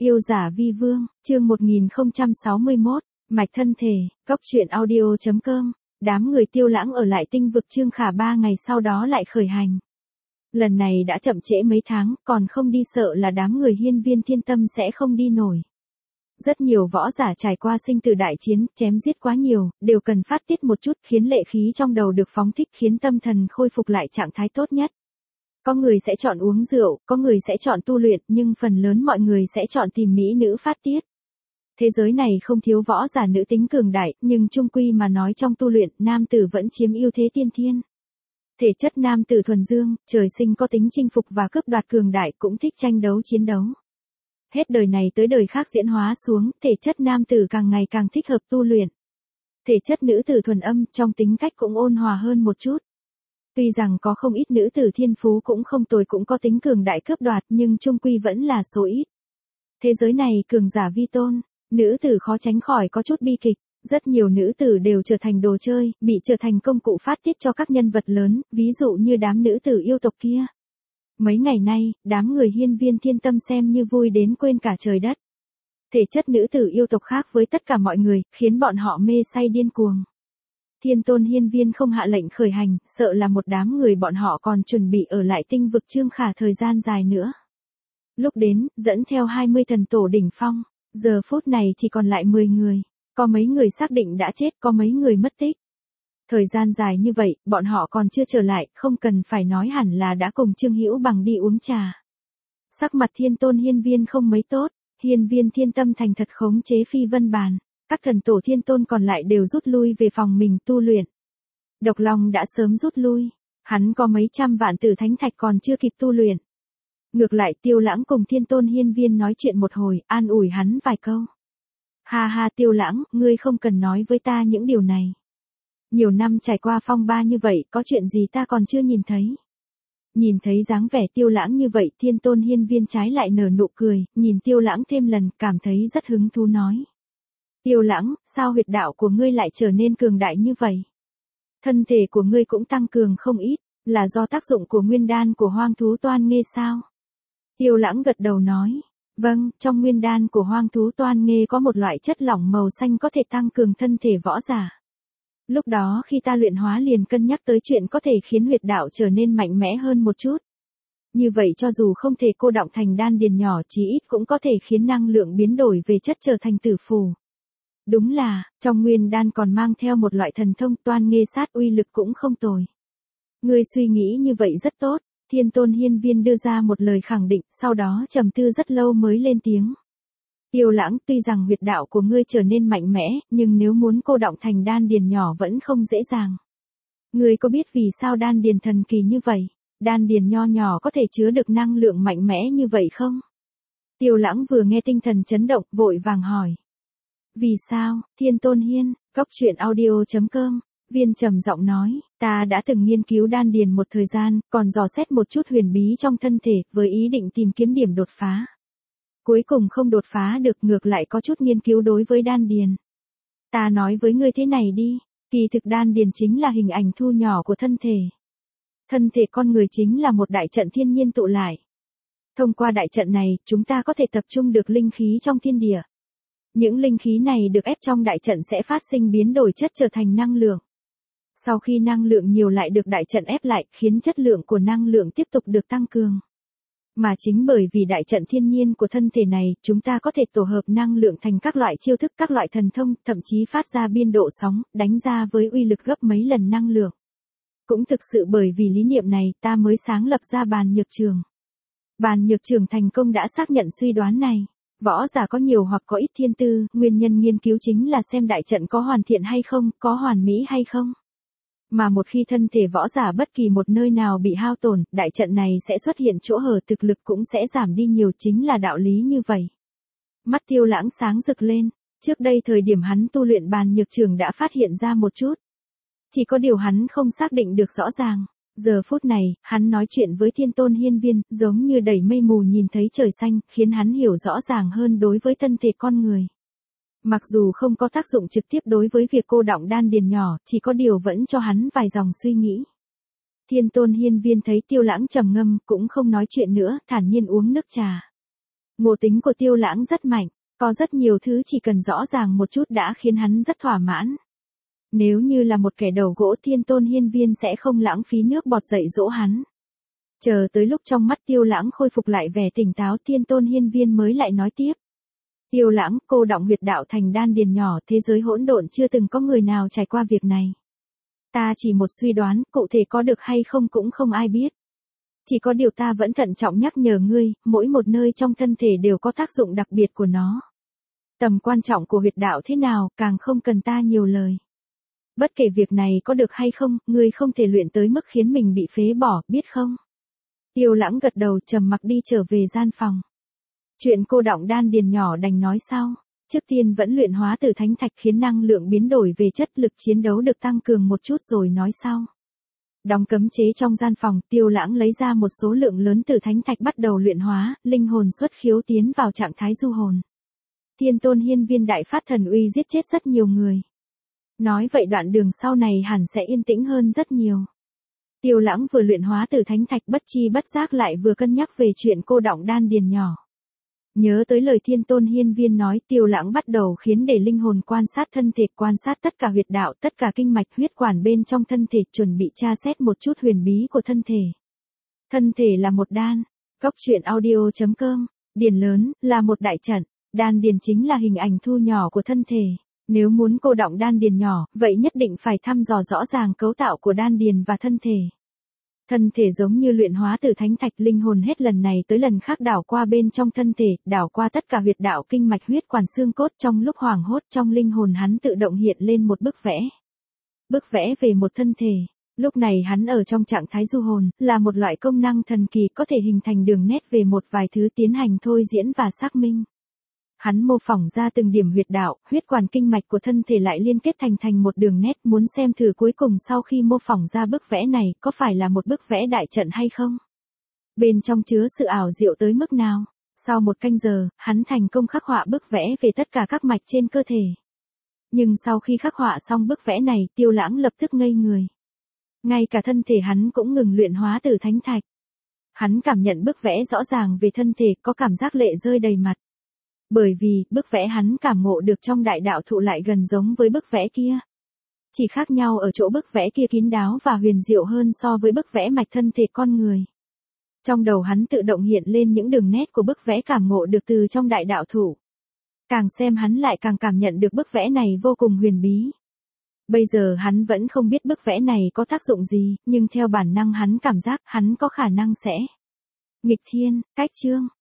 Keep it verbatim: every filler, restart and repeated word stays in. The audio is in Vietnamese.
Yêu giả vi vương, chương một nghìn không trăm sáu mươi mốt, mạch thân thể, cốc truyện audio chấm com. Đám người Tiêu Lãng ở lại tinh vực Trương Khả ba ngày sau đó lại khởi hành. Lần này đã chậm trễ mấy tháng, còn không đi sợ là đám người Hiên Viên Thiên Tâm sẽ không đi nổi. Rất nhiều võ giả trải qua sinh tử đại chiến, chém giết quá nhiều, đều cần phát tiết một chút khiến lệ khí trong đầu được phóng thích, khiến tâm thần khôi phục lại trạng thái tốt nhất. Có người sẽ chọn uống rượu, có người sẽ chọn tu luyện, nhưng phần lớn mọi người sẽ chọn tìm mỹ nữ phát tiết. Thế giới này không thiếu võ giả nữ tính cường đại, nhưng chung quy mà nói trong tu luyện, nam tử vẫn chiếm ưu thế tiên thiên. Thể chất nam tử thuần dương, trời sinh có tính chinh phục và cướp đoạt cường đại, cũng thích tranh đấu chiến đấu. Hết đời này tới đời khác diễn hóa xuống, thể chất nam tử càng ngày càng thích hợp tu luyện. Thể chất nữ tử thuần âm, trong tính cách cũng ôn hòa hơn một chút. Tuy rằng có không ít nữ tử thiên phú cũng không tồi, cũng có tính cường đại cướp đoạt, nhưng chung quy vẫn là số ít. Thế giới này cường giả vi tôn, nữ tử khó tránh khỏi có chút bi kịch. Rất nhiều nữ tử đều trở thành đồ chơi, bị trở thành công cụ phát tiết cho các nhân vật lớn, ví dụ như đám nữ tử yêu tộc kia. Mấy ngày nay, đám người Hiên Viên Thiên Tâm xem như vui đến quên cả trời đất. Thể chất nữ tử yêu tộc khác với tất cả mọi người, khiến bọn họ mê say điên cuồng. Thiên Tôn Hiên Viên không hạ lệnh khởi hành, sợ là một đám người bọn họ còn chuẩn bị ở lại tinh vực Trương Khả thời gian dài nữa. Lúc đến, dẫn theo hai mươi thần tổ đỉnh phong, giờ phút này chỉ còn lại mười người. Có mấy người xác định đã chết, có mấy người mất tích. Thời gian dài như vậy, bọn họ còn chưa trở lại, không cần phải nói hẳn là đã cùng Trương Hữu Bằng đi uống trà. Sắc mặt Thiên Tôn Hiên Viên không mấy tốt, Hiên Viên Thiên Tâm thành thật khống chế phi vân bàn, các thần tổ Thiên Tôn còn lại đều rút lui về phòng mình tu luyện. Độc Long đã sớm rút lui, hắn có mấy trăm vạn tử thánh thạch còn chưa kịp tu luyện. Ngược lại Tiêu Lãng cùng Thiên Tôn Hiên Viên nói chuyện một hồi, an ủi hắn vài câu. Ha ha Tiêu Lãng, ngươi không cần nói với ta những điều này. Nhiều năm trải qua phong ba như vậy, có chuyện gì ta còn chưa nhìn thấy. Nhìn thấy dáng vẻ Tiêu Lãng như vậy, Thiên Tôn Hiên Viên trái lại nở nụ cười, nhìn Tiêu Lãng thêm lần, cảm thấy rất hứng thú nói. Tiêu Lãng, sao huyệt đạo của ngươi lại trở nên cường đại như vậy? Thân thể của ngươi cũng tăng cường không ít, là do tác dụng của nguyên đan của hoang thú toan nghê sao? Tiêu Lãng gật đầu nói. Vâng, trong nguyên đan của hoang thú toan nghê có một loại chất lỏng màu xanh có thể tăng cường thân thể võ giả. Lúc đó khi ta luyện hóa liền cân nhắc tới chuyện có thể khiến huyệt đạo trở nên mạnh mẽ hơn một chút. Như vậy cho dù không thể cô đọng thành đan điền nhỏ, chí ít cũng có thể khiến năng lượng biến đổi về chất trở thành tử phù. Đúng là, trong nguyên đan còn mang theo một loại thần thông toan nghê sát, uy lực cũng không tồi. Ngươi suy nghĩ như vậy rất tốt. Thiên Tôn Hiên Viên đưa ra một lời khẳng định, sau đó trầm tư rất lâu mới lên tiếng. Tiêu Lãng, tuy rằng huyệt đạo của ngươi trở nên mạnh mẽ, nhưng nếu muốn cô đọng thành đan điền nhỏ vẫn không dễ dàng. Ngươi có biết vì sao đan điền thần kỳ như vậy? Đan điền nho nhỏ có thể chứa được năng lượng mạnh mẽ như vậy không? Tiêu Lãng vừa nghe tinh thần chấn động, vội vàng hỏi. Vì sao? Thiên Tôn Hiên, cốc truyện audio chấm com. Viên trầm giọng nói, ta đã từng nghiên cứu đan điền một thời gian, còn dò xét một chút huyền bí trong thân thể, với ý định tìm kiếm điểm đột phá. Cuối cùng không đột phá được, ngược lại có chút nghiên cứu đối với đan điền. Ta nói với ngươi thế này đi, kỳ thực đan điền chính là hình ảnh thu nhỏ của thân thể. Thân thể con người chính là một đại trận thiên nhiên tụ lại. Thông qua đại trận này, chúng ta có thể tập trung được linh khí trong thiên địa. Những linh khí này được ép trong đại trận sẽ phát sinh biến đổi chất trở thành năng lượng. Sau khi năng lượng nhiều lại được đại trận ép lại, khiến chất lượng của năng lượng tiếp tục được tăng cường. Mà chính bởi vì đại trận thiên nhiên của thân thể này, chúng ta có thể tổ hợp năng lượng thành các loại chiêu thức, các loại thần thông, thậm chí phát ra biên độ sóng, đánh ra với uy lực gấp mấy lần năng lượng. Cũng thực sự bởi vì lý niệm này, ta mới sáng lập ra Bàn Nhược Trường. Bàn Nhược Trường thành công đã xác nhận suy đoán này. Võ giả có nhiều hoặc có ít thiên tư, nguyên nhân nghiên cứu chính là xem đại trận có hoàn thiện hay không, có hoàn mỹ hay không. Mà một khi thân thể võ giả bất kỳ một nơi nào bị hao tổn, đại trận này sẽ xuất hiện chỗ hở, thực lực cũng sẽ giảm đi nhiều, chính là đạo lý như vậy. Mắt Tiêu Lãng sáng rực lên, trước đây thời điểm hắn tu luyện Bàn Nhược Trường đã phát hiện ra một chút. Chỉ có điều hắn không xác định được rõ ràng. Giờ phút này, hắn nói chuyện với Thiên Tôn Hiên Viên, giống như đẩy mây mù nhìn thấy trời xanh, khiến hắn hiểu rõ ràng hơn đối với thân thể con người. Mặc dù không có tác dụng trực tiếp đối với việc cô đọng đan điền nhỏ, chỉ có điều vẫn cho hắn vài dòng suy nghĩ. Thiên Tôn Hiên Viên thấy Tiêu Lãng trầm ngâm, cũng không nói chuyện nữa, thản nhiên uống nước trà. Ngộ tính của Tiêu Lãng rất mạnh, có rất nhiều thứ chỉ cần rõ ràng một chút đã khiến hắn rất thỏa mãn. Nếu như là một kẻ đầu gỗ, Thiên Tôn Hiên Viên sẽ không lãng phí nước bọt dạy dỗ hắn. Chờ tới lúc trong mắt Tiêu Lãng khôi phục lại vẻ tỉnh táo, Thiên Tôn Hiên Viên mới lại nói tiếp. Tiêu Lãng, cô đọng huyệt đạo thành đan điền nhỏ, thế giới hỗn độn chưa từng có người nào trải qua việc này. Ta chỉ một suy đoán, cụ thể có được hay không cũng không ai biết. Chỉ có điều ta vẫn thận trọng nhắc nhở ngươi, mỗi một nơi trong thân thể đều có tác dụng đặc biệt của nó. Tầm quan trọng của huyệt đạo thế nào, càng không cần ta nhiều lời. Bất kể việc này có được hay không, ngươi không thể luyện tới mức khiến mình bị phế bỏ, biết không? Tiêu Lãng gật đầu, trầm mặc đi trở về gian phòng. Chuyện cô đọng đan điền nhỏ đành nói sau. Trước tiên vẫn luyện hóa tử thánh thạch khiến năng lượng biến đổi về chất, lực chiến đấu được tăng cường một chút rồi nói sau. Đóng cấm chế trong gian phòng, Tiêu Lãng lấy ra một số lượng lớn tử thánh thạch bắt đầu luyện hóa, linh hồn xuất khiếu tiến vào trạng thái du hồn. Thiên Tôn Hiên Viên đại phát thần uy giết chết rất nhiều người. Nói vậy đoạn đường sau này hẳn sẽ yên tĩnh hơn rất nhiều. Tiêu Lãng vừa luyện hóa tử thánh thạch, bất chi bất giác lại vừa cân nhắc về chuyện cô đọng đan điền nhỏ. Nhớ tới lời Thiên Tôn Hiên Viên nói, Tiêu Lãng bắt đầu khiến để linh hồn quan sát thân thể, quan sát tất cả huyệt đạo, tất cả kinh mạch huyết quản bên trong thân thể, chuẩn bị tra xét một chút huyền bí của thân thể. Thân thể là một đan. Góc truyện audio chấm com. Điền lớn, là một đại trận. Đan điền chính là hình ảnh thu nhỏ của thân thể. Nếu muốn cô đọng đan điền nhỏ, vậy nhất định phải thăm dò rõ ràng cấu tạo của đan điền và thân thể. Thân thể giống như luyện hóa tử thánh thạch, linh hồn hết lần này tới lần khác đảo qua bên trong thân thể, đảo qua tất cả huyệt đạo, kinh mạch, huyết quản, xương cốt. Trong lúc hoảng hốt, trong linh hồn hắn tự động hiện lên một bức vẽ. Bức vẽ về một thân thể. Lúc này hắn ở trong trạng thái du hồn, là một loại công năng thần kỳ có thể hình thành đường nét về một vài thứ, tiến hành thôi diễn và xác minh. Hắn mô phỏng ra từng điểm huyệt đạo, huyết quản, kinh mạch của thân thể lại liên kết thành thành một đường nét, muốn xem thử cuối cùng sau khi mô phỏng ra bức vẽ này, có phải là một bức vẽ đại trận hay không? Bên trong chứa sự ảo diệu tới mức nào? Sau một canh giờ, hắn thành công khắc họa bức vẽ về tất cả các mạch trên cơ thể. Nhưng sau khi khắc họa xong bức vẽ này, Tiêu Lãng lập tức ngây người. Ngay cả thân thể hắn cũng ngừng luyện hóa tử thánh thạch. Hắn cảm nhận bức vẽ rõ ràng về thân thể, có cảm giác lệ rơi đầy mặt. Bởi vì, bức vẽ hắn cảm ngộ được trong đại đạo thụ lại gần giống với bức vẽ kia. Chỉ khác nhau ở chỗ bức vẽ kia kín đáo và huyền diệu hơn so với bức vẽ mạch thân thể con người. Trong đầu hắn tự động hiện lên những đường nét của bức vẽ cảm ngộ được từ trong đại đạo thụ. Càng xem hắn lại càng cảm nhận được bức vẽ này vô cùng huyền bí. Bây giờ hắn vẫn không biết bức vẽ này có tác dụng gì, nhưng theo bản năng hắn cảm giác hắn có khả năng sẽ nghịch thiên. Cách chương